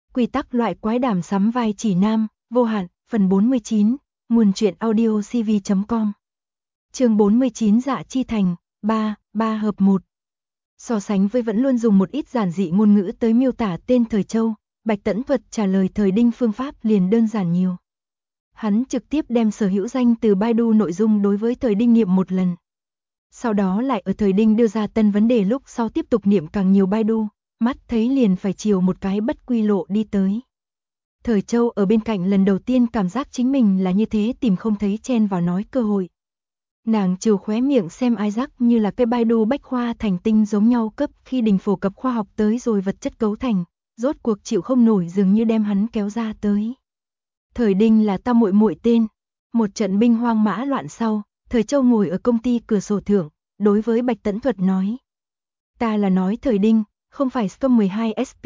Quy tắc loại quái đảm sắm vai chỉ nam, vô hạn, phần 49, nguồn truyện audio cv.com. Chương 49 Dạ Chi Thành, 3 hợp 1. So sánh với vẫn luôn dùng một ít giản dị ngôn ngữ tới miêu tả tên Thời Châu, Bạch Tẫn Thuật trả lời Thời Đinh phương pháp liền đơn giản nhiều. Hắn trực tiếp đem sở hữu danh từ Baidu nội dung đối với Thời Đinh niệm một lần. Sau đó lại ở Thời Đinh đưa ra tân vấn đề lúc sau tiếp tục niệm càng nhiều Baidu, mắt thấy liền phải chiều một cái bất quy lộ đi tới. Thời Châu ở bên cạnh lần đầu tiên cảm giác chính mình là như thế tìm không thấy chen vào nói cơ hội. Nàng trừ khóe miệng xem Isaac như là cái Baidu bách khoa thành tinh giống nhau cấp khi đình phổ cập khoa học tới rồi vật chất cấu thành, rốt cuộc chịu không nổi dường như đem hắn kéo ra tới. Thời Đinh là ta muội muội tên. Một trận binh hoang mã loạn sau, Thời Châu ngồi ở công ty cửa sổ thượng, đối với Bạch Tẫn Thuật nói. Ta là nói Thời Đinh, không phải Storm 12 SP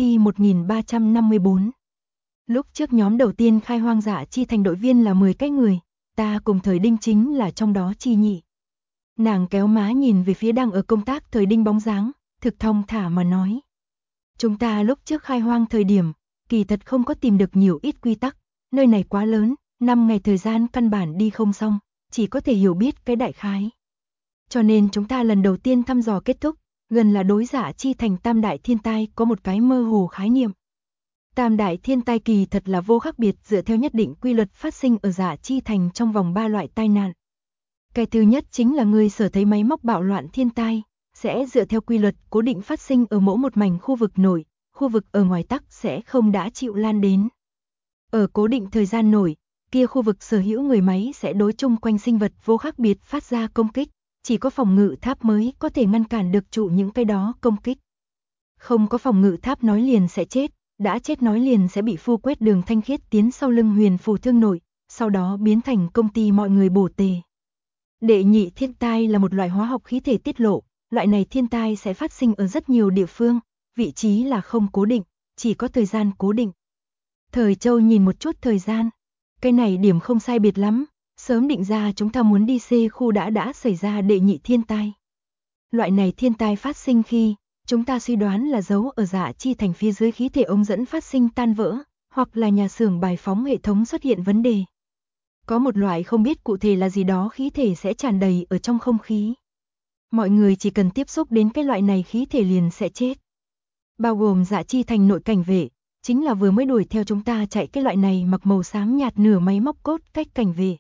1354. Lúc trước nhóm đầu tiên khai hoang Dạ Chi Thành đội viên là 10 cái người, ta cùng Thời Đinh chính là trong đó chi nhị. Nàng kéo má nhìn về phía đang ở công tác Thời Đinh bóng dáng, thực thong thả mà nói. Chúng ta lúc trước khai hoang thời điểm, kỳ thật không có tìm được nhiều ít quy tắc, nơi này quá lớn, 5 ngày thời gian căn bản đi không xong, chỉ có thể hiểu biết cái đại khái. Cho nên chúng ta lần đầu tiên thăm dò kết thúc, gần là đối Dạ Chi Thành tam đại thiên tai có một cái mơ hồ khái niệm. Tam đại thiên tai kỳ thật là vô khác biệt dựa theo nhất định quy luật phát sinh ở Dạ Chi Thành trong vòng 3 loại tai nạn. Cái thứ nhất chính là người sở thấy máy móc bạo loạn thiên tai, sẽ dựa theo quy luật cố định phát sinh ở mỗi một mảnh khu vực nổi, khu vực ở ngoài tắc sẽ không đã chịu lan đến. Ở cố định thời gian nổi, kia khu vực sở hữu người máy sẽ đối chung quanh sinh vật vô khác biệt phát ra công kích, chỉ có phòng ngự tháp mới có thể ngăn cản được trụ những cái đó công kích. Không có phòng ngự tháp nói liền sẽ chết, đã chết nói liền sẽ bị phu quét đường thanh khiết tiến sau lưng huyền phù thương nổi, sau đó biến thành công ty mọi người bổ tề. Đệ nhị thiên tai là một loại hóa học khí thể tiết lộ, loại này thiên tai sẽ phát sinh ở rất nhiều địa phương, vị trí là không cố định, chỉ có thời gian cố định. Thời Châu nhìn một chút thời gian, cái này điểm không sai biệt lắm, sớm định ra chúng ta muốn đi C khu đã xảy ra đệ nhị thiên tai. Loại này thiên tai phát sinh khi, chúng ta suy đoán là giấu ở Dạ Chi Thành phía dưới khí thể ống dẫn phát sinh tan vỡ, hoặc là nhà xưởng bài phóng hệ thống xuất hiện vấn đề. Có một loại không biết cụ thể là gì đó khí thể sẽ tràn đầy ở trong không khí. Mọi người chỉ cần tiếp xúc đến cái loại này khí thể liền sẽ chết. Bao gồm Dạ Chi Thành nội cảnh vệ, chính là vừa mới đuổi theo chúng ta chạy cái loại này mặc màu xám nhạt nửa máy móc cốt cách cảnh vệ.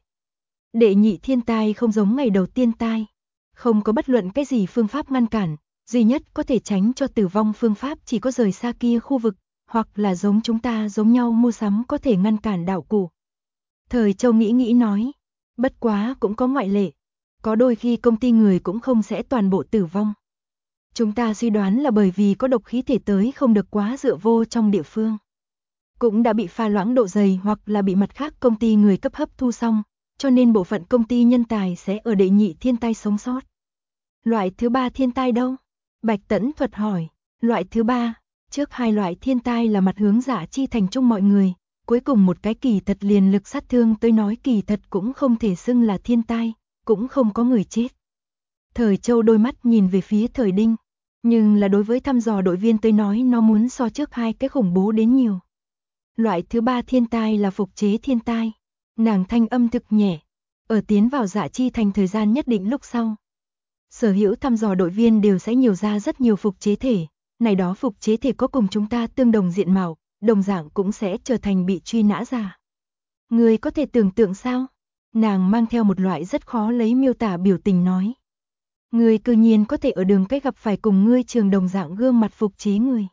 Đệ nhị thiên tai không giống ngày đầu tiên tai, không có bất luận cái gì phương pháp ngăn cản, duy nhất có thể tránh cho tử vong phương pháp chỉ có rời xa kia khu vực, hoặc là giống chúng ta giống nhau mua sắm có thể ngăn cản đạo cụ. Thời Châu nghĩ nói, bất quá cũng có ngoại lệ, có đôi khi công ty người cũng không sẽ toàn bộ tử vong. Chúng ta suy đoán là bởi vì có độc khí thể tới không được quá dựa vô trong địa phương. Cũng đã bị pha loãng độ dày hoặc là bị mặt khác công ty người cấp hấp thu xong, cho nên bộ phận công ty nhân tài sẽ ở đệ nhị thiên tai sống sót. Loại thứ ba thiên tai đâu? Bạch Tẫn Thuật hỏi, loại thứ ba, trước hai loại thiên tai là mặt hướng Dạ Chi Thành chung mọi người, cuối cùng một cái kỳ thật liền lực sát thương tới nói kỳ thật cũng không thể xưng là thiên tai, cũng không có người chết. Thời Châu đôi mắt nhìn về phía Thời Đinh, nhưng là đối với thăm dò đội viên tới nói nó muốn so trước hai cái khủng bố đến nhiều. Loại thứ ba thiên tai là phục chế thiên tai, nàng thanh âm thực nhẹ, ở tiến vào Dạ Chi Thành thời gian nhất định lúc sau. Sở hữu thăm dò đội viên đều sẽ nhiều ra rất nhiều phục chế thể, này đó phục chế thể có cùng chúng ta tương đồng diện mạo, đồng dạng cũng sẽ trở thành bị truy nã giả. Người có thể tưởng tượng sao? Nàng mang theo một loại rất khó lấy miêu tả biểu tình nói. Người cư nhiên có thể ở đường cách gặp phải cùng ngươi trường đồng dạng gương mặt phục chế người.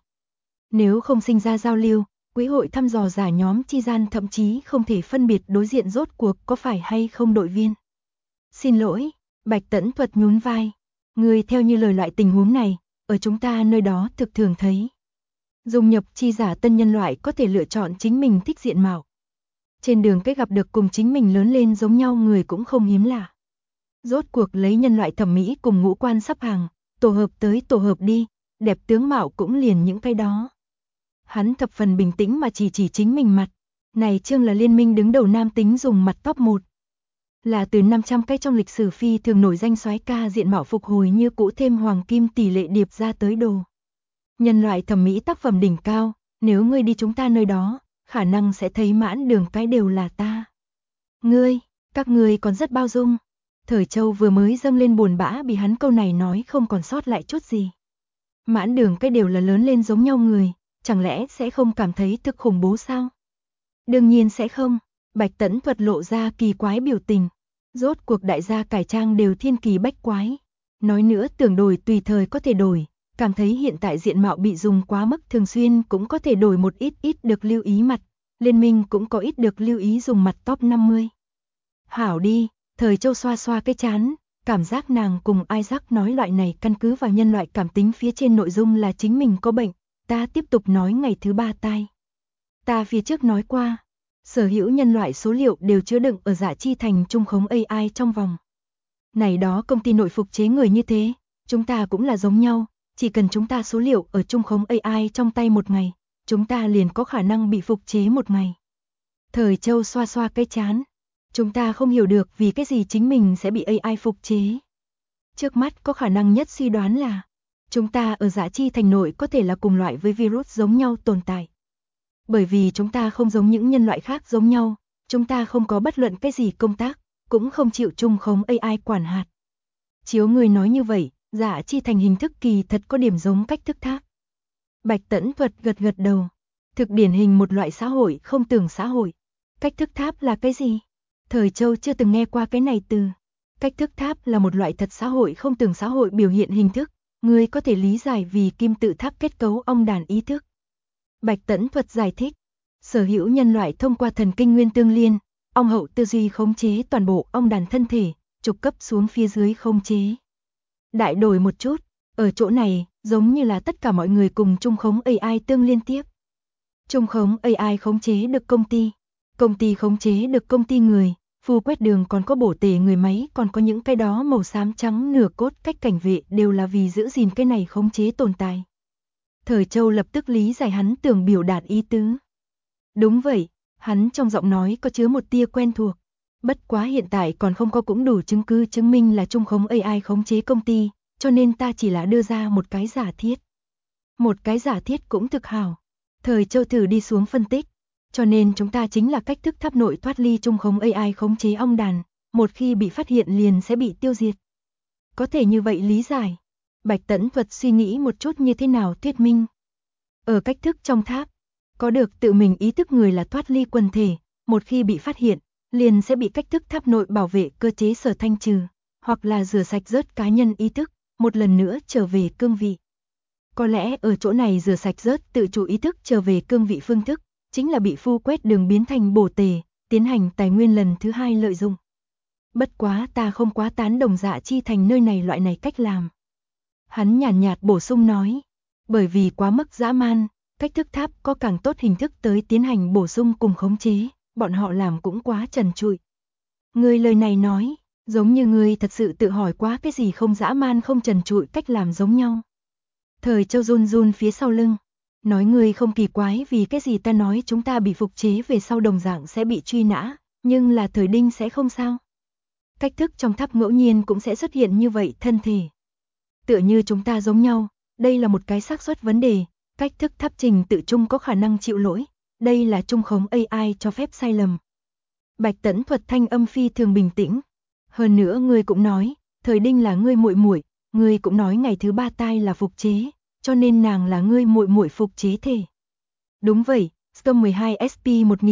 Nếu không sinh ra giao lưu, quỹ hội thăm dò giả nhóm chi gian thậm chí không thể phân biệt đối diện rốt cuộc có phải hay không đội viên. Xin lỗi, Bạch Tẫn Thuật nhún vai. Người theo như lời loại tình huống này, ở chúng ta nơi đó thực thường thấy. Dung nhập chi giả tân nhân loại có thể lựa chọn chính mình thích diện mạo. Trên đường cách gặp được cùng chính mình lớn lên giống nhau người cũng không hiếm lạ. Rốt cuộc lấy nhân loại thẩm mỹ cùng ngũ quan sắp hàng, tổ hợp tới tổ hợp đi, đẹp tướng mạo cũng liền những cái đó. Hắn thập phần bình tĩnh mà chỉ chính mình mặt. Này chương là liên minh đứng đầu nam tính dùng mặt top 1. Là từ 500 cái trong lịch sử phi thường nổi danh soái ca diện mạo phục hồi như cũ thêm hoàng kim tỷ lệ điệp ra tới đồ. Nhân loại thẩm mỹ tác phẩm đỉnh cao, Nếu ngươi đi chúng ta nơi đó, khả năng sẽ thấy mãn đường cái đều là ta. Ngươi, các ngươi còn rất bao dung. Thời Châu vừa mới dâng lên buồn bã bị hắn câu này nói không còn sót lại chút gì. Mãn đường cái đều là lớn lên giống nhau người, chẳng lẽ sẽ không cảm thấy thực khủng bố sao? Đương nhiên sẽ không. Bạch Tẫn Thuật lộ ra kỳ quái biểu tình. Rốt cuộc đại gia cải trang đều thiên kỳ bách quái. Nói nữa tưởng đổi tùy thời có thể đổi, cảm thấy hiện tại diện mạo bị dùng quá mức thường xuyên cũng có thể đổi một ít được lưu ý mặt. Liên minh cũng có ít được lưu ý dùng mặt top 50. Hảo đi, Thời Châu xoa xoa cái chán, cảm giác nàng cùng Isaac nói loại này căn cứ vào nhân loại cảm tính phía trên nội dung là chính mình có bệnh. Ta tiếp tục nói ngày thứ 3 tai. Ta phía trước nói qua, sở hữu nhân loại số liệu đều chứa đựng ở Dạ Chi Thành trung khống AI trong vòng. Này đó công ty nội phục chế người như thế, chúng ta cũng là giống nhau, chỉ cần chúng ta số liệu ở trung khống AI trong tay một ngày, chúng ta liền có khả năng bị phục chế một ngày. Thời Châu xoa xoa cái chán, chúng ta không hiểu được vì cái gì chính mình sẽ bị AI phục chế. Trước mắt có khả năng nhất suy đoán là, chúng ta ở Dạ Chi Thành nội có thể là cùng loại với virus giống nhau tồn tại. Bởi vì chúng ta không giống những nhân loại khác giống nhau, chúng ta không có bất luận cái gì công tác, cũng không chịu trung khống AI quản hạt. Chiếu người nói như vậy, Dạ Chi Thành hình thức kỳ thật có điểm giống cách thức tháp. Bạch Tẫn Thuật gật gật đầu. Thực điển hình một loại xã hội không tưởng xã hội. Cách thức tháp là cái gì? Thời Châu chưa từng nghe qua cái này từ. Cách thức tháp là một loại thật xã hội không tưởng xã hội biểu hiện hình thức. Người có thể lý giải vì kim tự tháp kết cấu ong đàn ý thức. Bạch Tẫn Thuật giải thích. Sở hữu nhân loại thông qua thần kinh nguyên tương liên, ong hậu tư duy khống chế toàn bộ ong đàn thân thể, trục cấp xuống phía dưới khống chế. Đại đổi một chút, ở chỗ này, giống như là tất cả mọi người cùng trung khống AI tương liên tiếp. Trung khống AI khống chế được công ty khống chế được công ty người, phu quét đường còn có bổ tề người máy, còn có những cái đó màu xám trắng nửa cốt cách cảnh vệ đều là vì giữ gìn cái này khống chế tồn tại. Thời Châu lập tức lý giải hắn tưởng biểu đạt ý tứ. Đúng vậy, hắn trong giọng nói có chứa một tia quen thuộc. Bất quá hiện tại còn không có cũng đủ chứng cứ chứng minh là trung khống AI khống chế công ty, cho nên ta chỉ là đưa ra một cái giả thiết. Một cái giả thiết cũng thực hảo. Thời Châu thử đi xuống phân tích. Cho nên chúng ta chính là cách thức tháp nội thoát ly trung khống AI khống chế ong đàn, một khi bị phát hiện liền sẽ bị tiêu diệt. Có thể như vậy lý giải. Bạch Tẫn Thuật suy nghĩ một chút như thế nào thuyết minh. Ở cách thức trong tháp, có được tự mình ý thức người là thoát ly quần thể, một khi bị phát hiện, liền sẽ bị cách thức tháp nội bảo vệ cơ chế sở thanh trừ, hoặc là rửa sạch rớt cá nhân ý thức, một lần nữa trở về cương vị. Có lẽ ở chỗ này rửa sạch rớt tự chủ ý thức trở về cương vị phương thức, chính là bị phu quét đường biến thành bổ tề, tiến hành tài nguyên lần thứ 2 lợi dụng. Bất quá ta không quá tán đồng Dạ Chi Thành nơi này loại này cách làm. Hắn nhàn nhạt bổ sung nói, bởi vì quá mức dã man, cách thức tháp có càng tốt hình thức tới tiến hành bổ sung cùng khống chế, bọn họ làm cũng quá trần trụi. Người lời này nói, giống như người thật sự tự hỏi quá cái gì không dã man không trần trụi cách làm giống nhau. Thời Châu run run phía sau lưng, nói người không kỳ quái vì cái gì ta nói chúng ta bị phục chế về sau đồng dạng sẽ bị truy nã, nhưng là Thời Đinh sẽ không sao. Cách thức trong tháp ngẫu nhiên cũng sẽ xuất hiện như vậy thân thể. Tựa như chúng ta giống nhau, đây là một cái xác suất vấn đề, cách thức tháp trình tự chung có khả năng chịu lỗi, đây là trung khống AI cho phép sai lầm. Bạch Tẫn Thuật thanh âm phi thường bình tĩnh. Hơn nữa ngươi cũng nói, Thời Đinh là ngươi muội muội, ngươi cũng nói ngày thứ 3 tai là phục chế, cho nên nàng là ngươi muội muội phục chế thể. Đúng vậy, Scum 12 SP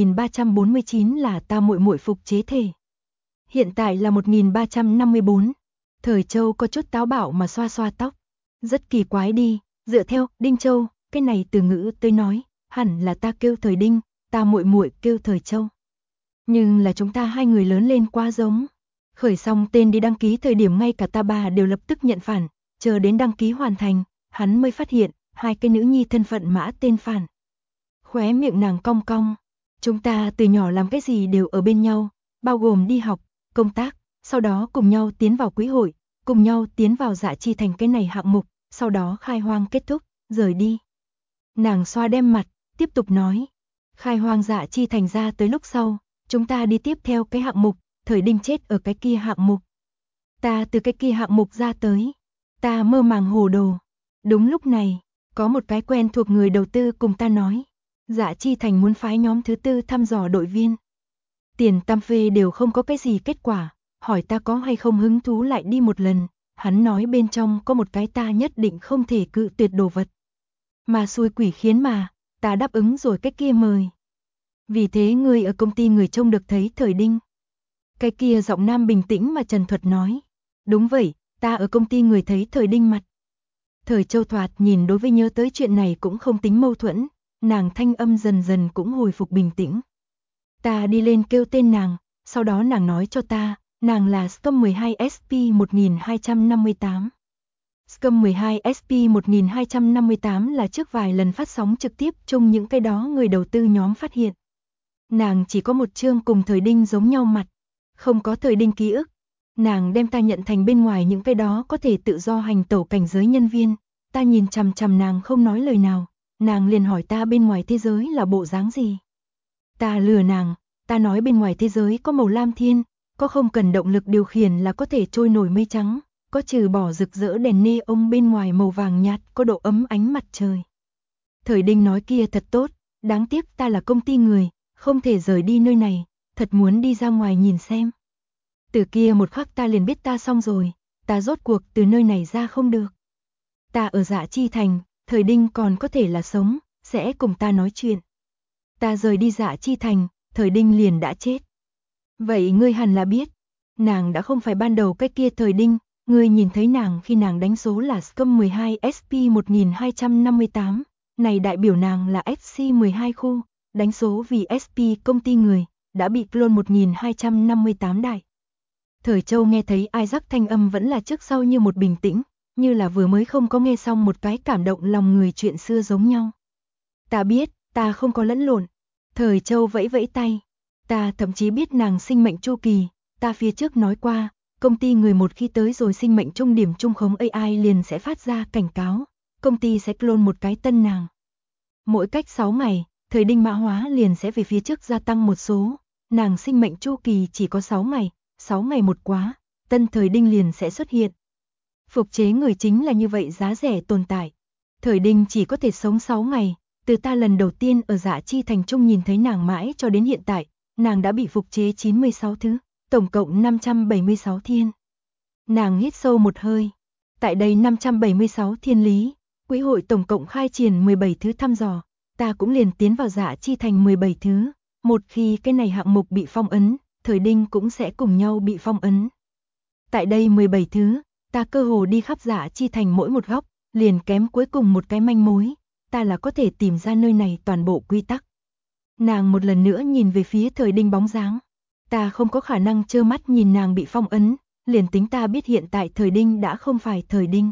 1349 là ta muội muội phục chế thể. Hiện tại là 1354. Thời Châu có chút táo bạo mà xoa xoa tóc. Rất kỳ quái đi, dựa theo Đinh Châu, cái này từ ngữ tôi nói, hẳn là ta kêu Thời Đinh, ta muội muội kêu Thời Châu. Nhưng là chúng ta hai người lớn lên quá giống. Khởi xong tên đi đăng ký thời điểm ngay cả ta bà đều lập tức nhận phản, chờ đến đăng ký hoàn thành, hắn mới phát hiện, hai cái nữ nhi thân phận mã tên phản. Khóe miệng nàng cong cong, chúng ta từ nhỏ làm cái gì đều ở bên nhau, bao gồm đi học, công tác, sau đó cùng nhau tiến vào quỹ hội, cùng nhau tiến vào Dạ Chi Thành cái này hạng mục, sau đó khai hoang kết thúc, rời đi. Nàng xoa đem mặt, tiếp tục nói, khai hoang Dạ Chi Thành ra tới lúc sau, chúng ta đi tiếp theo cái hạng mục, Thời Đinh chết ở cái kia hạng mục. Ta từ cái kia hạng mục ra tới, ta mơ màng hồ đồ. Đúng lúc này, có một cái quen thuộc người đầu tư cùng ta nói, Dạ Chi Thành muốn phái nhóm thứ tư thăm dò đội viên. Tiền tam phê đều không có cái gì kết quả, hỏi ta có hay không hứng thú lại đi một lần, hắn nói bên trong có một cái ta nhất định không thể cự tuyệt đồ vật. Mà xui quỷ khiến mà, ta đáp ứng rồi cái kia mời. Vì thế ngươi ở công ty người trông được thấy Thời Đinh. Cái kia giọng nam bình tĩnh mà trần thuật nói. Đúng vậy, ta ở công ty người thấy Thời Đinh mặt. Thời Châu thoạt nhìn đối với nhớ tới chuyện này cũng không tính mâu thuẫn, nàng thanh âm dần dần cũng hồi phục bình tĩnh. Ta đi lên kêu tên nàng, sau đó nàng nói cho ta, nàng là Scum 12 SP 1258. Scum 12 SP 1258 là trước vài lần phát sóng trực tiếp chung những cái đó người đầu tư nhóm phát hiện. Nàng chỉ có một chương cùng Thời Đinh giống nhau mặt, không có Thời Đinh ký ức. Nàng đem ta nhận thành bên ngoài những cái đó có thể tự do hành tẩu cảnh giới nhân viên. Ta nhìn chằm chằm nàng không nói lời nào, nàng liền hỏi ta bên ngoài thế giới là bộ dáng gì. Ta lừa nàng, ta nói bên ngoài thế giới có màu lam thiên, có không cần động lực điều khiển là có thể trôi nổi mây trắng, có trừ bỏ rực rỡ đèn neon bên ngoài màu vàng nhạt, có độ ấm ánh mặt trời. Thời Đinh nói kia thật tốt, đáng tiếc ta là công ty người, không thể rời đi nơi này, thật muốn đi ra ngoài nhìn xem. Từ kia một khắc ta liền biết ta xong rồi, ta rốt cuộc từ nơi này ra không được. Ta ở Dạ Chi Thành, Thời Đinh còn có thể là sống, sẽ cùng ta nói chuyện. Ta rời đi Dạ Chi Thành, Thời Đinh liền đã chết. Vậy ngươi hẳn là biết, nàng đã không phải ban đầu cái kia Thời Đinh, ngươi nhìn thấy nàng khi nàng đánh số là Scum 12 SP 1258, này đại biểu nàng là SC12 khu, đánh số vì SP công ty người, đã bị clone 1258 đại. Thời Châu nghe thấy Isaac thanh âm vẫn là trước sau như một bình tĩnh, như là vừa mới không có nghe xong một cái cảm động lòng người chuyện xưa giống nhau. Ta biết, ta không có lẫn lộn. Thời Châu vẫy vẫy tay. Ta thậm chí biết nàng sinh mệnh chu kỳ, ta phía trước nói qua, công ty người một khi tới rồi sinh mệnh trung điểm trung khống AI liền sẽ phát ra cảnh cáo, công ty sẽ clone một cái tân nàng. Mỗi cách 6 ngày, Thời Đinh mã hóa liền sẽ về phía trước gia tăng một số, nàng sinh mệnh chu kỳ chỉ có 6 ngày, 6 ngày một quá, tân Thời Đinh liền sẽ xuất hiện. Phục chế người chính là như vậy giá rẻ tồn tại. Thời Đinh chỉ có thể sống 6 ngày, từ ta lần đầu tiên ở Dạ Chi Thành Trung nhìn thấy nàng mãi cho đến hiện tại, nàng đã bị phục chế 96 thứ, tổng cộng 576 thiên. Nàng hít sâu một hơi. Tại đây 576 thiên lý, quỹ hội tổng cộng khai triển 17 thứ thăm dò, ta cũng liền tiến vào Dạ Chi Thành 17 thứ. Một khi cái này hạng mục bị phong ấn, Thời Đinh cũng sẽ cùng nhau bị phong ấn. Tại đây 17 thứ, ta cơ hồ đi khắp Dạ Chi Thành mỗi một góc, liền kém cuối cùng một cái manh mối, ta là có thể tìm ra nơi này toàn bộ quy tắc. Nàng một lần nữa nhìn về phía Thời Đinh bóng dáng. Ta không có khả năng trơ mắt nhìn nàng bị phong ấn, liền tính ta biết hiện tại Thời Đinh đã không phải Thời Đinh.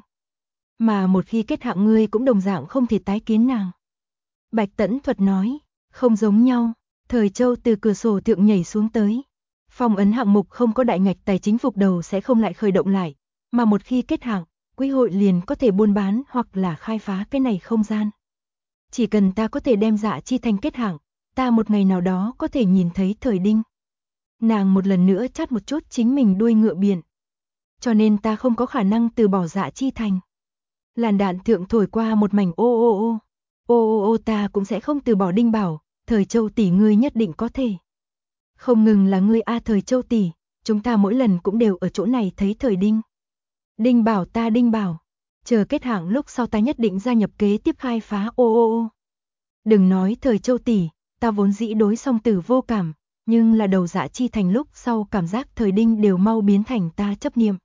Mà một khi kết hạng ngươi cũng đồng dạng không thể tái kiến nàng. Bạch Tẫn Thuật nói, không giống nhau, Thời Châu từ cửa sổ thượng nhảy xuống tới. Phong ấn hạng mục không có đại ngạch tài chính phục đầu sẽ không lại khởi động lại, mà một khi kết hạng, quỹ hội liền có thể buôn bán hoặc là khai phá cái này không gian. Chỉ cần ta có thể đem Dạ Chi Thành kết hạng, ta một ngày nào đó có thể nhìn thấy Thời Đinh. Nàng một lần nữa chát một chút chính mình đuôi ngựa biển. Cho nên ta không có khả năng từ bỏ Dạ Chi Thành. Làn đạn thượng thổi qua một mảnh ô ô ô. Ô ô ô, ta cũng sẽ không từ bỏ Đinh Bảo, Thời Châu tỷ ngươi nhất định có thể. Không ngừng là ngươi a Thời Châu tỷ, chúng ta mỗi lần cũng đều ở chỗ này thấy Thời Đinh. Đinh Bảo ta Đinh Bảo, chờ kết hạng lúc sau ta nhất định gia nhập kế tiếp khai phá ô ô ô. Đừng nói Thời Châu tỷ, ta vốn dĩ đối song tử vô cảm, nhưng là đầu Dạ Chi Thành lúc sau cảm giác Thời Đinh đều mau biến thành ta chấp niệm.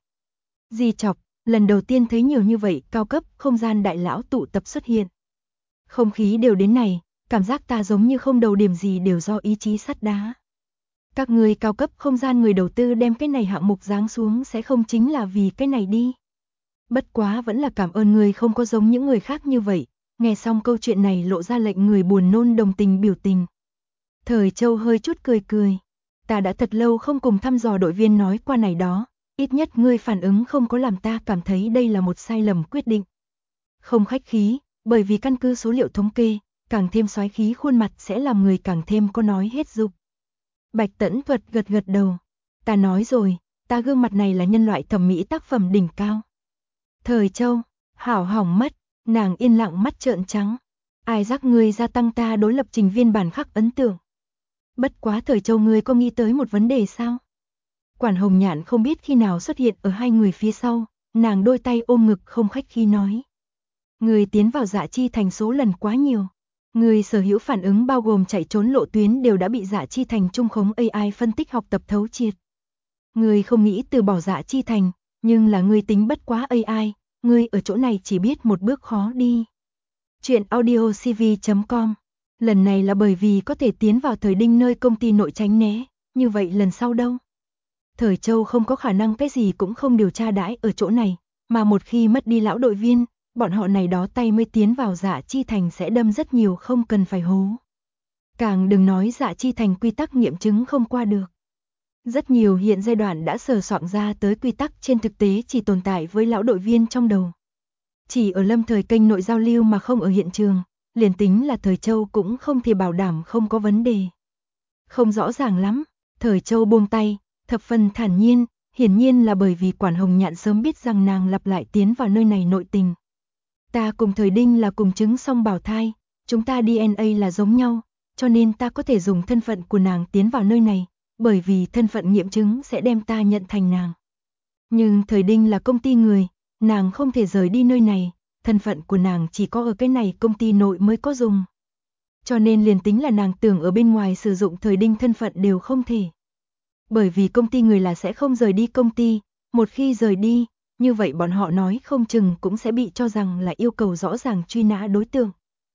Di chọc, lần đầu tiên thấy nhiều như vậy cao cấp không gian đại lão tụ tập xuất hiện. Không khí đều đến này, cảm giác ta giống như không đầu điểm gì đều do ý chí sắt đá. Các người cao cấp không gian người đầu tư đem cái này hạng mục giáng xuống sẽ không chính là vì cái này đi. Bất quá vẫn là cảm ơn người không có giống những người khác như vậy, nghe xong câu chuyện này lộ ra lệnh người buồn nôn đồng tình biểu tình. Thời Châu hơi chút cười cười. Ta đã thật lâu không cùng thăm dò đội viên nói qua này đó, ít nhất ngươi phản ứng không có làm ta cảm thấy đây là một sai lầm quyết định. Không khách khí, bởi vì căn cứ số liệu thống kê, càng thêm soái khí khuôn mặt sẽ làm người càng thêm có nói hết dục. Bạch Tẫn Thuật gật gật đầu. Ta nói rồi, ta gương mặt này là nhân loại thẩm mỹ tác phẩm đỉnh cao. Thời Châu, hảo hỏng mất, nàng yên lặng mắt trợn trắng. Isaac, ngươi gia tăng ta đối lập trình viên bản khắc ấn tượng. Bất quá Thời Châu, ngươi có nghĩ tới một vấn đề sao? Quản Hồng Nhạn không biết khi nào xuất hiện ở hai người phía sau, nàng đôi tay ôm ngực không khách khí nói. Ngươi tiến vào Dạ Chi Thành số lần quá nhiều. Ngươi sở hữu phản ứng bao gồm chạy trốn lộ tuyến đều đã bị Dạ Chi Thành trung khống AI phân tích học tập thấu triệt. Ngươi không nghĩ từ bỏ Dạ Chi Thành, nhưng là ngươi tính bất quá AI, ngươi ở chỗ này chỉ biết một bước khó đi. Chuyện audiocv.com. Lần này là bởi vì có thể tiến vào Thời Đinh nơi công ty nội tránh né, như vậy lần sau đâu? Thời Châu không có khả năng cái gì cũng không điều tra đãi ở chỗ này, mà một khi mất đi lão đội viên, bọn họ này đó tay mới tiến vào Dạ Chi Thành sẽ đâm rất nhiều không cần phải hố. Càng đừng nói Dạ Chi Thành quy tắc nghiệm chứng không qua được. Rất nhiều hiện giai đoạn đã sờ soạn ra tới quy tắc trên thực tế chỉ tồn tại với lão đội viên trong đầu. Chỉ ở lâm thời kênh nội giao lưu mà không ở hiện trường, liền tính là Thời Châu cũng không thể bảo đảm không có vấn đề. Không rõ ràng lắm, Thời Châu buông tay, thập phần thản nhiên, hiển nhiên là bởi vì Quản Hồng Nhạn sớm biết rằng nàng lặp lại tiến vào nơi này nội tình. Ta cùng Thời Đinh là cùng chứng song bào thai, chúng ta DNA là giống nhau, cho nên ta có thể dùng thân phận của nàng tiến vào nơi này, bởi vì thân phận nghiệm chứng sẽ đem ta nhận thành nàng. Nhưng Thời Đinh là công ty người, nàng không thể rời đi nơi này, thân phận của nàng chỉ có ở cái này công ty nội mới có dùng. Cho nên liền tính là nàng tưởng ở bên ngoài sử dụng Thời Đinh thân phận đều không thể. Bởi vì công ty người là sẽ không rời đi công ty, một khi rời đi, như vậy bọn họ nói không chừng cũng sẽ bị cho rằng là yêu cầu rõ ràng truy nã đối tượng.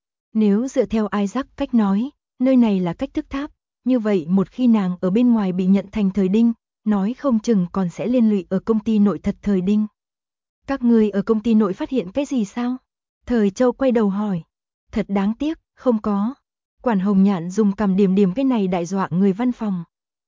Nếu dựa theo Isaac cách nói, nơi này là cách thức tháp, như vậy một khi nàng ở bên ngoài bị nhận thành Thời Đinh, nói không chừng còn sẽ liên lụy ở công ty nội thật Thời Đinh. Các người ở công ty nội phát hiện cái gì sao? Thời Châu quay đầu hỏi. Thật đáng tiếc, không có. Quản Hồng Nhạn dùng cằm điểm điểm cái này đại dọa người văn phòng.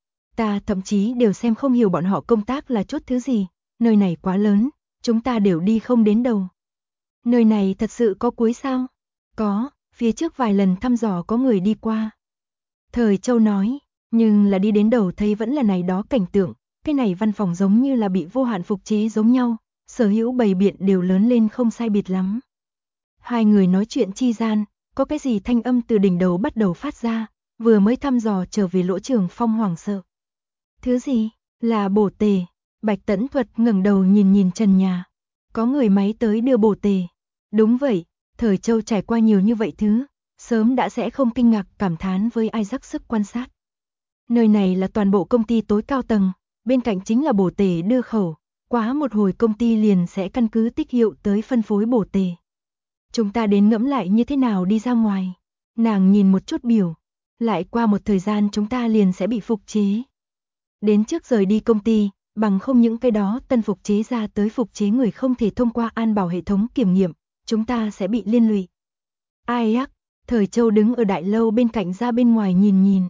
Ta thậm chí đều xem không hiểu bọn họ công tác là chút thứ gì, nơi này quá lớn, chúng ta đều đi không đến đầu. Nơi này thật sự có cuối sao? Có, phía trước vài lần thăm dò có người đi qua. Thời Châu nói, nhưng là đi đến đầu thấy vẫn là này đó cảnh tượng, cái này văn phòng giống như là bị vô hạn phục chế giống nhau, sở hữu bày biện đều lớn lên không sai biệt lắm. Hai người nói chuyện chi gian, có cái gì thanh âm từ đỉnh đầu bắt đầu phát ra, vừa mới thăm dò trở về Lỗ Trường Phong hoảng sợ. Thứ gì? Là bổ tề. Bạch Tẫn Thuật ngẩng đầu nhìn nhìn trần nhà. Có người máy tới đưa bổ tề. Đúng vậy, Thời Châu trải qua nhiều như vậy thứ, sớm đã sẽ không kinh ngạc cảm thán với Isaac sức quan sát. Nơi này là toàn bộ công ty tối cao tầng, bên cạnh chính là bổ tề đưa khẩu, quá một hồi công ty liền sẽ căn cứ tích hiệu tới phân phối bổ tề. Chúng ta đến ngẫm lại như thế nào đi ra ngoài. Nàng nhìn một chút biểu, lại qua một thời gian chúng ta liền sẽ bị phục chế. Đến trước rời đi công ty, bằng không những cái đó tân phục chế ra tới phục chế người không thể thông qua an bảo hệ thống kiểm nghiệm, chúng ta sẽ bị liên lụy. Ai ác, Thời Châu đứng ở đại lâu bên cạnh ra bên ngoài nhìn nhìn.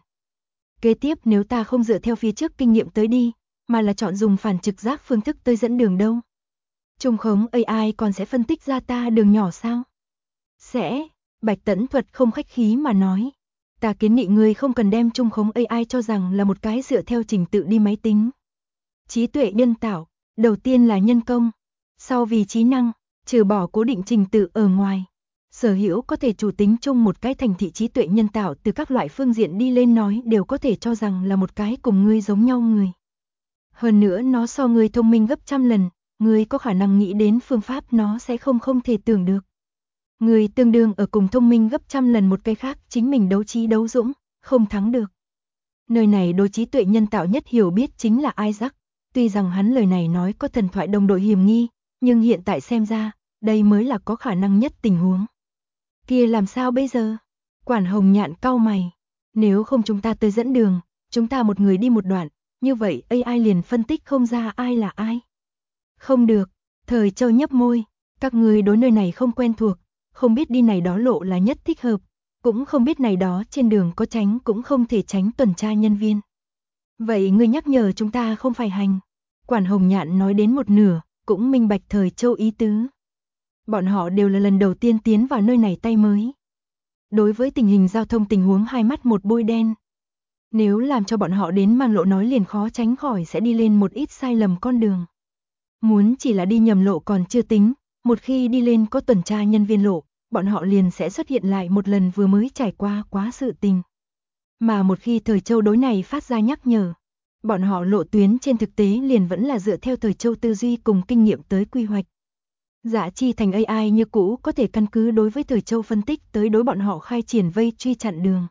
Kế tiếp nếu ta không dựa theo phía trước kinh nghiệm tới đi, mà là chọn dùng phản trực giác phương thức tới dẫn đường đâu. Trung khống AI còn sẽ phân tích ra ta đường nhỏ sao? Sẽ, Bạch Tẫn Thuật không khách khí mà nói. Ta kiến nghị ngươi không cần đem trung khống AI cho rằng là một cái dựa theo trình tự đi máy tính. Trí tuệ nhân tạo, đầu tiên là nhân công, sau vì trí năng, trừ bỏ cố định trình tự ở ngoài. Sở hữu có thể chủ tính chung một cái thành thị trí tuệ nhân tạo từ các loại phương diện đi lên nói đều có thể cho rằng là một cái cùng ngươi giống nhau người. Hơn nữa nó so ngươi thông minh gấp trăm lần, ngươi có khả năng nghĩ đến phương pháp nó sẽ không thể tưởng được. Ngươi tương đương ở cùng thông minh gấp trăm lần một cái khác chính mình đấu trí đấu dũng, không thắng được. Nơi này đối trí tuệ nhân tạo nhất hiểu biết chính là Isaac, tuy rằng hắn lời này nói có thần thoại đồng đội hiểm nghi, nhưng hiện tại xem ra, đây mới là có khả năng nhất tình huống. Kia làm sao bây giờ? Quản Hồng Nhạn cau mày. Nếu không chúng ta tới dẫn đường, chúng ta một người đi một đoạn, như vậy AI liền phân tích không ra ai là ai. Không được, Thời Châu nhấp môi, các người đối nơi này không quen thuộc, không biết đi này đó lộ là nhất thích hợp, cũng không biết này đó trên đường có tránh cũng không thể tránh tuần tra nhân viên. Vậy ngươi nhắc nhở chúng ta không phải hành. Quản Hồng Nhạn nói đến một nửa, cũng minh bạch Thời Châu ý tứ. Bọn họ đều là lần đầu tiên tiến vào nơi này tay mới. Đối với tình hình giao thông tình huống hai mắt một bôi đen. Nếu làm cho bọn họ đến mang lộ nói liền khó tránh khỏi sẽ đi lên một ít sai lầm con đường. Muốn chỉ là đi nhầm lộ còn chưa tính, một khi đi lên có tuần tra nhân viên lộ, bọn họ liền sẽ xuất hiện lại một lần vừa mới trải qua quá sự tình. Mà một khi Thời Châu đối này phát ra nhắc nhở, bọn họ lộ tuyến trên thực tế liền vẫn là dựa theo Thời Châu tư duy cùng kinh nghiệm tới quy hoạch. Dạ chi thành AI như cũ có thể căn cứ đối với Thời Châu phân tích tới đối bọn họ khai triển vây truy chặn đường.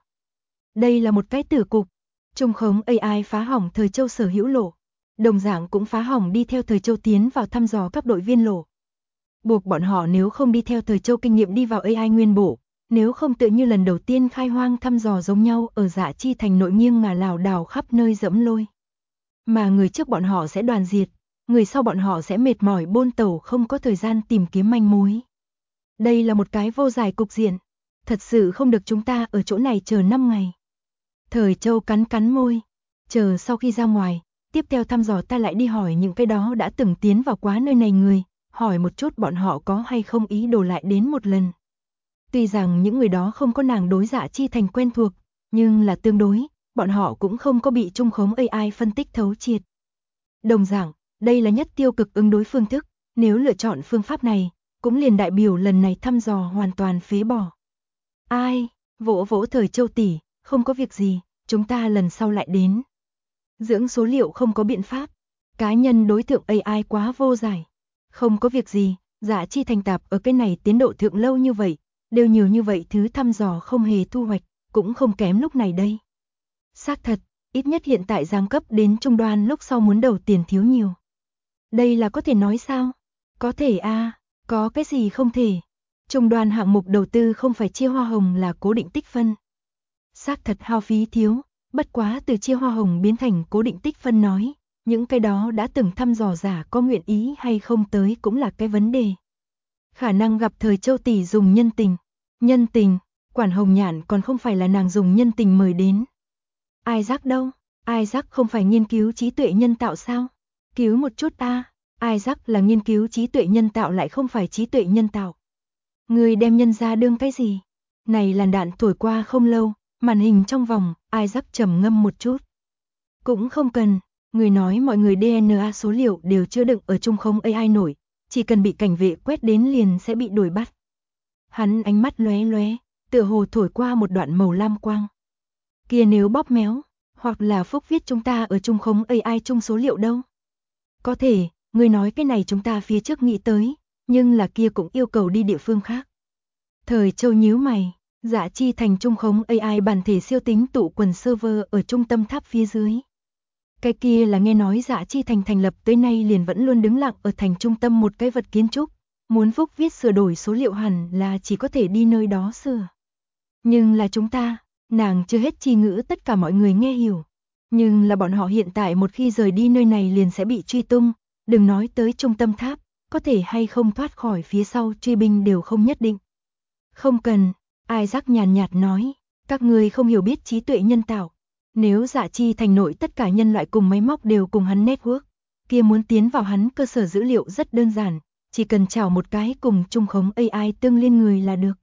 Đây là một cái tử cục, trung khống AI phá hỏng Thời Châu sở hữu lộ, đồng dạng cũng phá hỏng đi theo Thời Châu tiến vào thăm dò các đội viên lộ. Buộc bọn họ nếu không đi theo Thời Châu kinh nghiệm đi vào AI nguyên bộ, nếu không tự như lần đầu tiên khai hoang thăm dò giống nhau ở Dạ chi thành nội nghiêng ngả lảo đảo khắp nơi dẫm lôi. Mà người trước bọn họ sẽ đoàn diệt, người sau bọn họ sẽ mệt mỏi bôn tẩu không có thời gian tìm kiếm manh mối. Đây là một cái vô giải cục diện, thật sự không được chúng ta ở chỗ này chờ 5 ngày. Thời Châu cắn cắn môi, chờ sau khi ra ngoài, tiếp theo thăm dò ta lại đi hỏi những cái đó đã từng tiến vào quá nơi này người, hỏi một chút bọn họ có hay không ý đồ lại đến một lần. Tuy rằng những người đó không có nàng đối Dạ chi thành quen thuộc, nhưng là tương đối, bọn họ cũng không có bị trung khống AI phân tích thấu triệt. Đồng dạng, đây là nhất tiêu cực ứng đối phương thức, nếu lựa chọn phương pháp này, cũng liền đại biểu lần này thăm dò hoàn toàn phế bỏ. Ai, vỗ vỗ Thời Châu tỷ, không có việc gì, chúng ta lần sau lại đến. Dưỡng số liệu không có biện pháp, cá nhân đối tượng AI quá vô giải. Không có việc gì, Dạ chi thành tạp ở cái này tiến độ thượng lâu như vậy, đều nhiều như vậy thứ thăm dò không hề thu hoạch, cũng không kém lúc này đây. Xác thật, ít nhất hiện tại giáng cấp đến trung đoan lúc sau muốn đầu tiền thiếu nhiều. Đây là có thể nói sao? Có thể a, có cái gì không thể. Trung đoan hạng mục đầu tư không phải chia hoa hồng là cố định tích phân. Xác thật hao phí thiếu, bất quá từ chia hoa hồng biến thành cố định tích phân nói, những cái đó đã từng thăm dò giả có nguyện ý hay không tới cũng là cái vấn đề. Khả năng gặp Thời Châu tỷ dùng nhân tình, Quản Hồng Nhạn còn không phải là nàng dùng nhân tình mời đến. Isaac đâu? Isaac không phải nghiên cứu trí tuệ nhân tạo sao? Cứu một chút ta, Isaac là nghiên cứu trí tuệ nhân tạo lại không phải trí tuệ nhân tạo. Người đem nhân ra đương cái gì? Này làn đạn thổi qua không lâu, màn hình trong vòng, Isaac trầm ngâm một chút. Cũng không cần, người nói mọi người DNA số liệu đều chưa đựng ở trung khống AI nổi, chỉ cần bị cảnh vệ quét đến liền sẽ bị đuổi bắt. Hắn ánh mắt lóe lóe, tựa hồ thổi qua một đoạn màu lam quang. Kia nếu bóp méo, hoặc là phúc viết chúng ta ở trung khống AI chung số liệu đâu? Có thể, người nói cái này chúng ta phía trước nghĩ tới, nhưng là kia cũng yêu cầu đi địa phương khác. Thời Châu nhíu mày, Dạ chi thành trung khống AI bản thể siêu tính tụ quần server ở trung tâm tháp phía dưới. Cái kia là nghe nói Dạ chi thành thành lập tới nay liền vẫn luôn đứng lặng ở thành trung tâm một cái vật kiến trúc, muốn phúc viết sửa đổi số liệu hẳn là chỉ có thể đi nơi đó sửa. Nhưng là chúng ta, nàng chưa hết chi ngữ tất cả mọi người nghe hiểu. Nhưng là bọn họ hiện tại một khi rời đi nơi này liền sẽ bị truy tung, đừng nói tới trung tâm tháp, có thể hay không thoát khỏi phía sau truy binh đều không nhất định. Không cần, Isaac nhàn nhạt nói, các người không hiểu biết trí tuệ nhân tạo. Nếu Dạ chi thành nội tất cả nhân loại cùng máy móc đều cùng hắn network, kia muốn tiến vào hắn cơ sở dữ liệu rất đơn giản, chỉ cần chào một cái cùng trung khống AI tương liên người là được.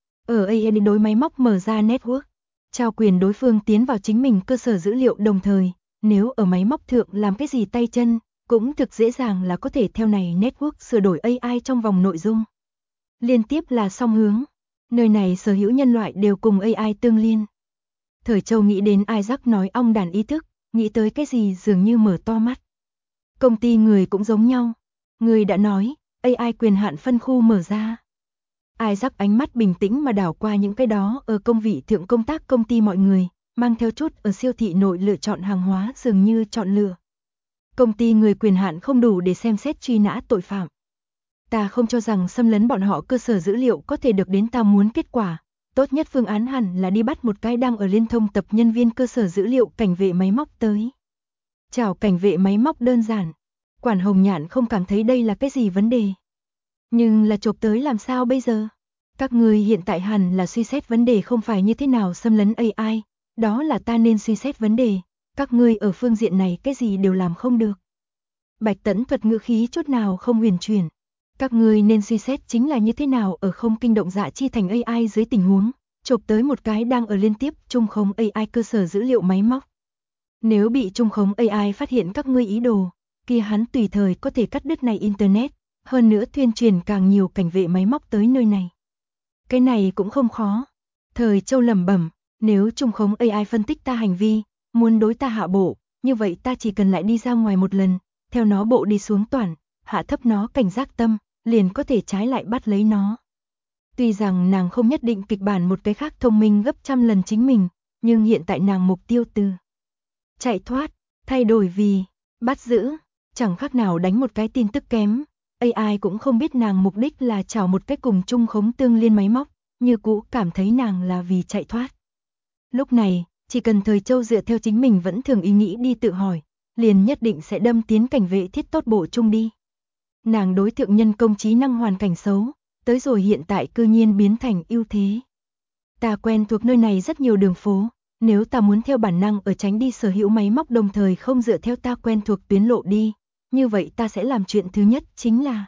Ở AI đối máy móc mở ra network, trao quyền đối phương tiến vào chính mình cơ sở dữ liệu đồng thời, nếu ở máy móc thượng làm cái gì tay chân, cũng thực dễ dàng là có thể theo này network sửa đổi AI trong vòng nội dung. Liên tiếp là song hướng, nơi này sở hữu nhân loại đều cùng AI tương liên. Thời Châu nghĩ đến Isaac nói ong đàn ý thức, nghĩ tới cái gì dường như mở to mắt. Công ty người cũng giống nhau, người đã nói, AI quyền hạn phân khu mở ra. Isaac ánh mắt bình tĩnh mà đảo qua những cái đó ở công vị thượng công tác công ty mọi người, mang theo chút ở siêu thị nội lựa chọn hàng hóa dường như chọn lựa. Công ty người quyền hạn không đủ để xem xét truy nã tội phạm. Ta không cho rằng xâm lấn bọn họ cơ sở dữ liệu có thể được đến ta muốn kết quả. Tốt nhất phương án hẳn là đi bắt một cái đang ở liên thông tập nhân viên cơ sở dữ liệu cảnh vệ máy móc tới. Chào cảnh vệ máy móc đơn giản. Quản Hồng Nhạn không cảm thấy đây là cái gì vấn đề. Nhưng là chộp tới làm sao bây giờ? Các người hiện tại hẳn là suy xét vấn đề không phải như thế nào xâm lấn AI. Đó là ta nên suy xét vấn đề. Các ngươi ở phương diện này cái gì đều làm không được. Bạch Tẫn thuật ngữ khí chút nào không huyền chuyển. Các người nên suy xét chính là như thế nào ở không kinh động Dạ chi thành AI dưới tình huống, chộp tới một cái đang ở liên tiếp trung khống AI cơ sở dữ liệu máy móc. Nếu bị trung khống AI phát hiện các ngươi ý đồ, kia hắn tùy thời có thể cắt đứt này Internet, hơn nữa tuyên truyền càng nhiều cảnh vệ máy móc tới nơi này. Cái này cũng không khó. Thời Châu lẩm bẩm, nếu trung khống AI phân tích ta hành vi, muốn đối ta hạ bộ, như vậy ta chỉ cần lại đi ra ngoài một lần, theo nó bộ đi xuống toàn, hạ thấp nó cảnh giác tâm, liền có thể trái lại bắt lấy nó. Tuy rằng nàng không nhất định kịch bản một cái khác thông minh gấp trăm lần chính mình, nhưng hiện tại nàng mục tiêu từ chạy thoát, thay đổi vì bắt giữ, chẳng khác nào đánh một cái tin tức kém. AI cũng không biết nàng mục đích là chảo một cái cùng chung khống tương liên máy móc, như cũ cảm thấy nàng là vì chạy thoát. Lúc này, chỉ cần Thời Châu dựa theo chính mình vẫn thường ý nghĩ đi tự hỏi, liền nhất định sẽ đâm tiến cảnh vệ thiết tốt bộ chung đi. Nàng đối tượng nhân công trí năng hoàn cảnh xấu, tới rồi hiện tại cư nhiên biến thành ưu thế. Ta quen thuộc nơi này rất nhiều đường phố, nếu ta muốn theo bản năng ở tránh đi sở hữu máy móc đồng thời không dựa theo ta quen thuộc tuyến lộ đi, như vậy ta sẽ làm chuyện thứ nhất chính là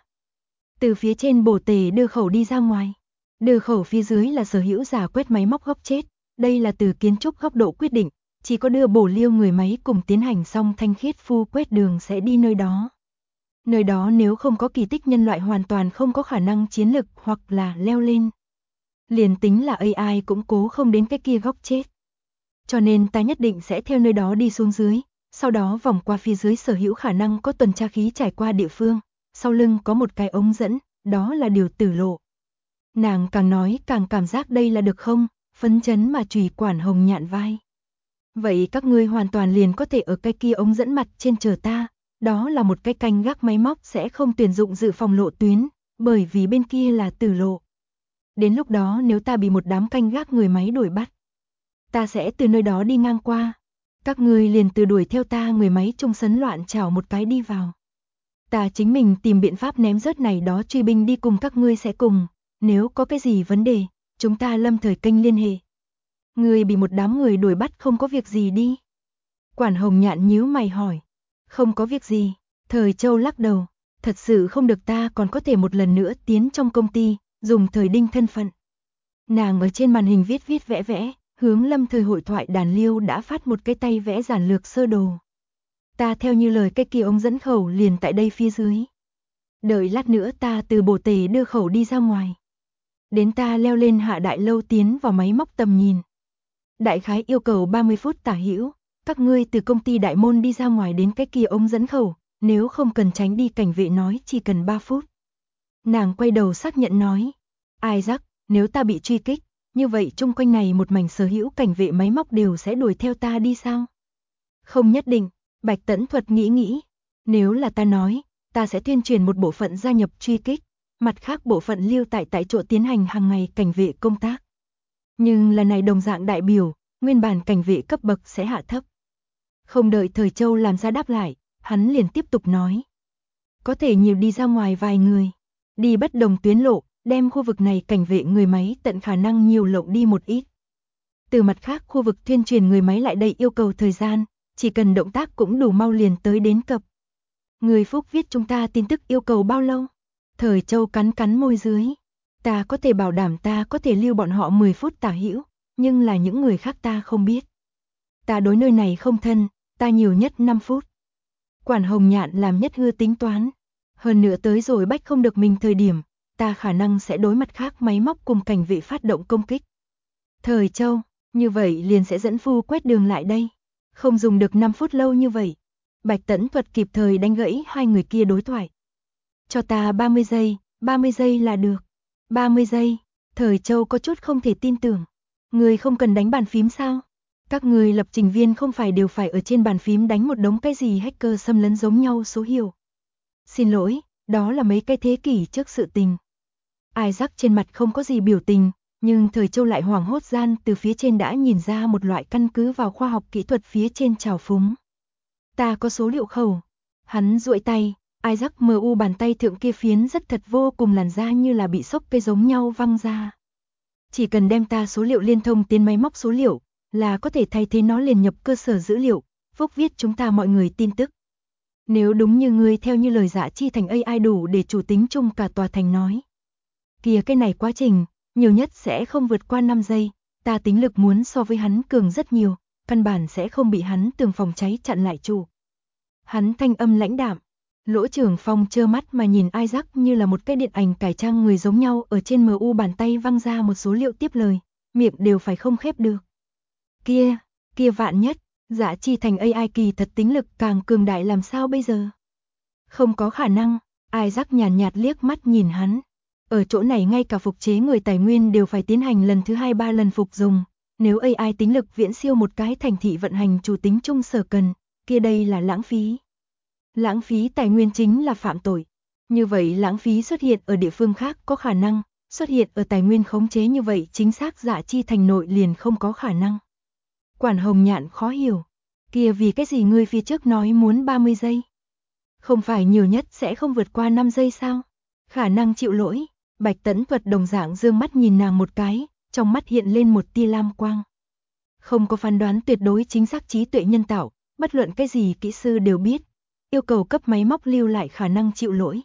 từ phía trên bổ tề đưa khẩu đi ra ngoài. Đưa khẩu phía dưới là sở hữu giả quét máy móc góc chết, đây là từ kiến trúc góc độ quyết định, chỉ có đưa bổ liêu người máy cùng tiến hành xong thanh khiết phu quét đường sẽ đi nơi đó. Nơi đó nếu không có kỳ tích nhân loại hoàn toàn không có khả năng chiến lực hoặc là leo lên. Liền tính là AI cũng cố không đến cái kia góc chết. Cho nên ta nhất định sẽ theo nơi đó đi xuống dưới, sau đó vòng qua phía dưới sở hữu khả năng có tuần tra khí trải qua địa phương, sau lưng có một cái ống dẫn, đó là điều tử lộ. Nàng càng nói càng cảm giác đây là được không, phấn chấn mà chùy quản Hồng Nhạn vai. Vậy các ngươi hoàn toàn liền có thể ở cái kia ống dẫn mặt trên chờ ta, đó là một cái canh gác máy móc sẽ không tuyển dụng dự phòng lộ tuyến, bởi vì bên kia là tử lộ. Đến lúc đó nếu ta bị một đám canh gác người máy đuổi bắt, ta sẽ từ nơi đó đi ngang qua. Các ngươi liền từ đuổi theo ta người máy trung sấn loạn chảo một cái đi vào. Ta chính mình tìm biện pháp ném rớt này đó truy binh đi cùng các ngươi sẽ cùng, nếu có cái gì vấn đề, chúng ta lâm thời kênh liên hệ. Ngươi bị một đám người đuổi bắt không có việc gì đi. Quản Hồng Nhạn nhíu mày hỏi. Không có việc gì, Thời Châu lắc đầu, thật sự không được ta còn có thể một lần nữa tiến trong công ty, dùng Thời Đinh thân phận. Nàng ở trên màn hình viết viết vẽ vẽ, hướng lâm thời hội thoại đàn liêu đã phát một cái tay vẽ giản lược sơ đồ. Ta theo như lời cái kia ống dẫn khẩu liền tại đây phía dưới. Đợi lát nữa ta từ bổ tề đưa khẩu đi ra ngoài. Đến ta leo lên hạ đại lâu tiến vào máy móc tầm nhìn. Đại khái yêu cầu 30 phút tả hữu, các ngươi từ công ty đại môn đi ra ngoài đến cái kia ống dẫn khẩu, nếu không cần tránh đi cảnh vệ nói chỉ cần 3 phút. Nàng quay đầu xác nhận nói, Isaac, nếu ta bị truy kích, như vậy chung quanh này một mảnh sở hữu cảnh vệ máy móc đều sẽ đuổi theo ta đi sao? Không nhất định, Bạch Tẫn Thuật nghĩ, nếu là ta nói, ta sẽ tuyên truyền một bộ phận gia nhập truy kích, mặt khác bộ phận lưu tại chỗ tiến hành hàng ngày cảnh vệ công tác. Nhưng lần này đồng dạng đại biểu, nguyên bản cảnh vệ cấp bậc sẽ hạ thấp. Không đợi Thời Châu làm ra đáp lại, hắn liền tiếp tục nói. Có thể nhiều đi ra ngoài vài người, đi bất đồng tuyến lộ, đem khu vực này cảnh vệ người máy tận khả năng nhiều lộng đi một ít. Từ mặt khác khu vực tuyên truyền người máy lại đây yêu cầu thời gian, chỉ cần động tác cũng đủ mau liền tới đến cập. Người Phúc viết chúng ta tin tức yêu cầu bao lâu? Thời Châu cắn cắn môi dưới. Ta có thể bảo đảm ta có thể lưu bọn họ 10 phút tả hữu, nhưng là những người khác ta không biết. Ta đối nơi này không thân, ta nhiều nhất 5 phút. Quản Hồng Nhạn làm nhất hư tính toán. Hơn nữa tới rồi bách không được mình thời điểm, ta khả năng sẽ đối mặt khác máy móc cùng cảnh vệ phát động công kích. Thời Châu, như vậy liền sẽ dẫn phu quét đường lại đây. Không dùng được 5 phút lâu như vậy. Bạch Tẫn Thuật kịp thời đánh gãy hai người kia đối thoại. Cho ta 30 giây là được. 30 giây, Thời Châu có chút không thể tin tưởng. Người không cần đánh bàn phím sao? Các người lập trình viên không phải đều phải ở trên bàn phím đánh một đống cái gì hacker xâm lấn giống nhau số hiệu. Xin lỗi, đó là mấy cái thế kỷ trước sự tình. Isaac trên mặt không có gì biểu tình, nhưng Thời Châu lại hoảng hốt gian từ phía trên đã nhìn ra một loại căn cứ vào khoa học kỹ thuật phía trên trào phúng. Ta có số liệu khẩu. Hắn duỗi tay, Isaac mu bàn tay thượng kia phiến rất thật vô cùng làn da như là bị sốc cây giống nhau văng ra. Chỉ cần đem ta số liệu liên thông tiến máy móc số liệu, là có thể thay thế nó liền nhập cơ sở dữ liệu, Phúc viết chúng ta mọi người tin tức. Nếu đúng như ngươi theo như lời Dạ Chi Thành AI đủ để chủ tính chung cả tòa thành nói. Kìa cái này quá trình, nhiều nhất sẽ không vượt qua 5 giây, ta tính lực muốn so với hắn cường rất nhiều, căn bản sẽ không bị hắn tường phòng cháy chặn lại chủ. Hắn thanh âm lãnh đạm, Lỗ Trường Phong trơ mắt mà nhìn Isaac như là một cái điện ảnh cải trang người giống nhau ở trên MU bàn tay văng ra một số liệu tiếp lời, miệng đều phải không khép được. Kia vạn nhất, Dạ Chi Thành AI kỳ thật tính lực càng cường đại làm sao bây giờ? Không có khả năng, Isaac nhàn nhạt liếc mắt nhìn hắn. Ở chỗ này ngay cả phục chế người tài nguyên đều phải tiến hành lần thứ 2-3 lần phục dùng. Nếu AI tính lực viễn siêu một cái thành thị vận hành chủ tính chung sở cần, kia đây là lãng phí. Lãng phí tài nguyên chính là phạm tội. Như vậy lãng phí xuất hiện ở địa phương khác có khả năng, xuất hiện ở tài nguyên khống chế như vậy chính xác Dạ Chi Thành nội liền không có khả năng. Quản Hồng Nhạn khó hiểu. Kia vì cái gì ngươi phía trước nói muốn 30 giây? Không phải nhiều nhất sẽ không vượt qua 5 giây sao? Khả năng chịu lỗi. Bạch Tẫn Thuật đồng dạng dương mắt nhìn nàng một cái, trong mắt hiện lên một tia lam quang. Không có phán đoán tuyệt đối chính xác trí tuệ nhân tạo, bất luận cái gì kỹ sư đều biết, yêu cầu cấp máy móc lưu lại khả năng chịu lỗi.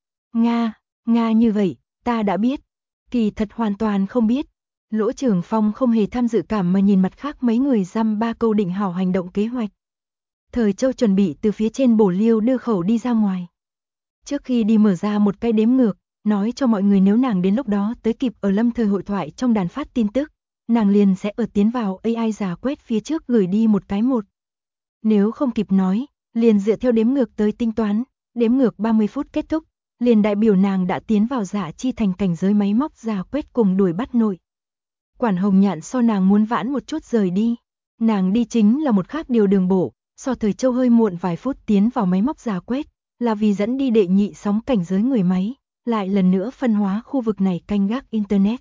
Nga như vậy, ta đã biết. Kỳ thật hoàn toàn không biết. Lỗ Trường Phong không hề tham dự cảm mà nhìn mặt khác mấy người dăm ba câu định hảo hành động kế hoạch. Thời Châu chuẩn bị từ phía trên bổ liêu đưa khẩu đi ra ngoài. Trước khi đi mở ra một cái đếm ngược, nói cho mọi người nếu nàng đến lúc đó tới kịp ở Lâm Thời hội thoại trong đàn phát tin tức, nàng liền sẽ ở tiến vào AI giả quét phía trước gửi đi một cái một. Nếu không kịp nói, liền dựa theo đếm ngược tới tính toán, đếm ngược 30 phút kết thúc, liền đại biểu nàng đã tiến vào Dạ Chi Thành cảnh giới máy móc giả quét cùng đuổi bắt nội. Quản Hồng Nhạn so nàng muốn vãn một chút rời đi, nàng đi chính là một khác điều đường bộ, so Thời Châu hơi muộn vài phút tiến vào máy móc giả quét, là vì dẫn đi đệ nhị sóng cảnh giới người máy, lại lần nữa phân hóa khu vực này canh gác Internet.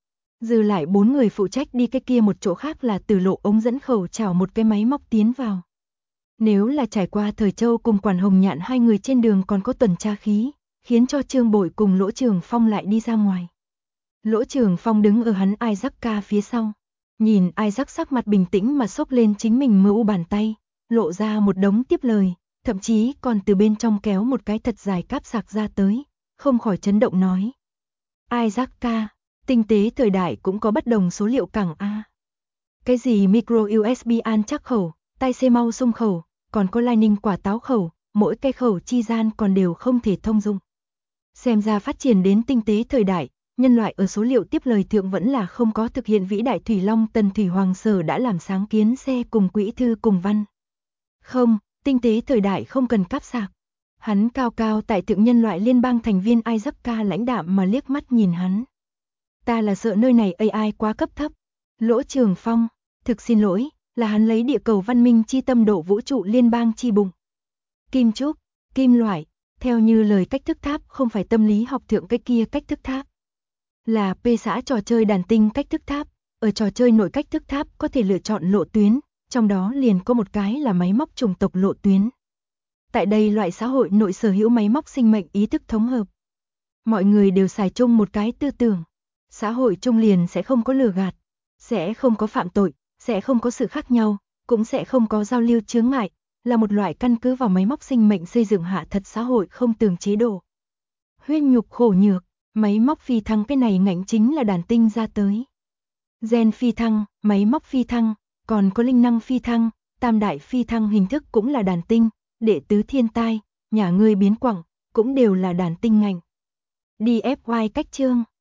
Dư lại 4 người phụ trách đi cái kia một chỗ khác là từ lộ ống dẫn khẩu chảo một cái máy móc tiến vào. Nếu là trải qua Thời Châu cùng Quản Hồng Nhạn hai người trên đường còn có tuần tra khí, khiến cho Trương Bội cùng Lỗ Trường Phong lại đi ra ngoài. Lỗ Trường Phong đứng ở hắn Isaac ca phía sau, nhìn Isaac sắc mặt bình tĩnh mà xốc lên chính mình MU bàn tay, lộ ra một đống tiếp lời, thậm chí còn từ bên trong kéo một cái thật dài cáp sạc ra tới, không khỏi chấn động nói. Isaac ca, tinh tế thời đại cũng có bất đồng số liệu cẳng A. Cái gì micro USB an chắc khẩu, tai C mau xung khẩu, còn có Lightning quả táo khẩu, mỗi cái khẩu chi gian còn đều không thể thông dụng. Xem ra phát triển đến tinh tế thời đại, nhân loại ở số liệu tiếp lời thượng vẫn là không có thực hiện vĩ đại Thủy Long Tần Thủy Hoàng Sở đã làm sáng kiến xe cùng quỹ thư cùng văn. Không, tinh tế thời đại không cần cáp sạc. Hắn cao cao tại thượng nhân loại liên bang thành viên Isaac ca lãnh đạm mà liếc mắt nhìn hắn. Ta là sợ nơi này AI quá cấp thấp. Lỗ Trường Phong, thực xin lỗi, là hắn lấy địa cầu văn minh chi tâm độ vũ trụ liên bang chi bụng. Kim trúc, kim loại, theo như lời cách thức tháp không phải tâm lý học thượng cái kia cách thức tháp. Là P xã trò chơi đàn tinh cách thức tháp, ở trò chơi nội cách thức tháp có thể lựa chọn lộ tuyến, trong đó liền có một cái là máy móc chủng tộc lộ tuyến. Tại đây loại xã hội nội sở hữu máy móc sinh mệnh ý thức thống hợp. Mọi người đều xài chung một cái tư tưởng. Xã hội chung liền sẽ không có lừa gạt, sẽ không có phạm tội, sẽ không có sự khác nhau, cũng sẽ không có giao lưu chướng ngại, là một loại căn cứ vào máy móc sinh mệnh xây dựng hạ thật xã hội không tường chế độ. Huyết nhục khổ nhược, máy móc phi thăng cái này ngạnh chính là đàn tinh ra tới. Gen phi thăng, máy móc phi thăng, còn có linh năng phi thăng, tam đại phi thăng hình thức cũng là đàn tinh, đệ tứ thiên tai, nhà ngươi biến quẳng, cũng đều là đàn tinh ngành. DFY cách chương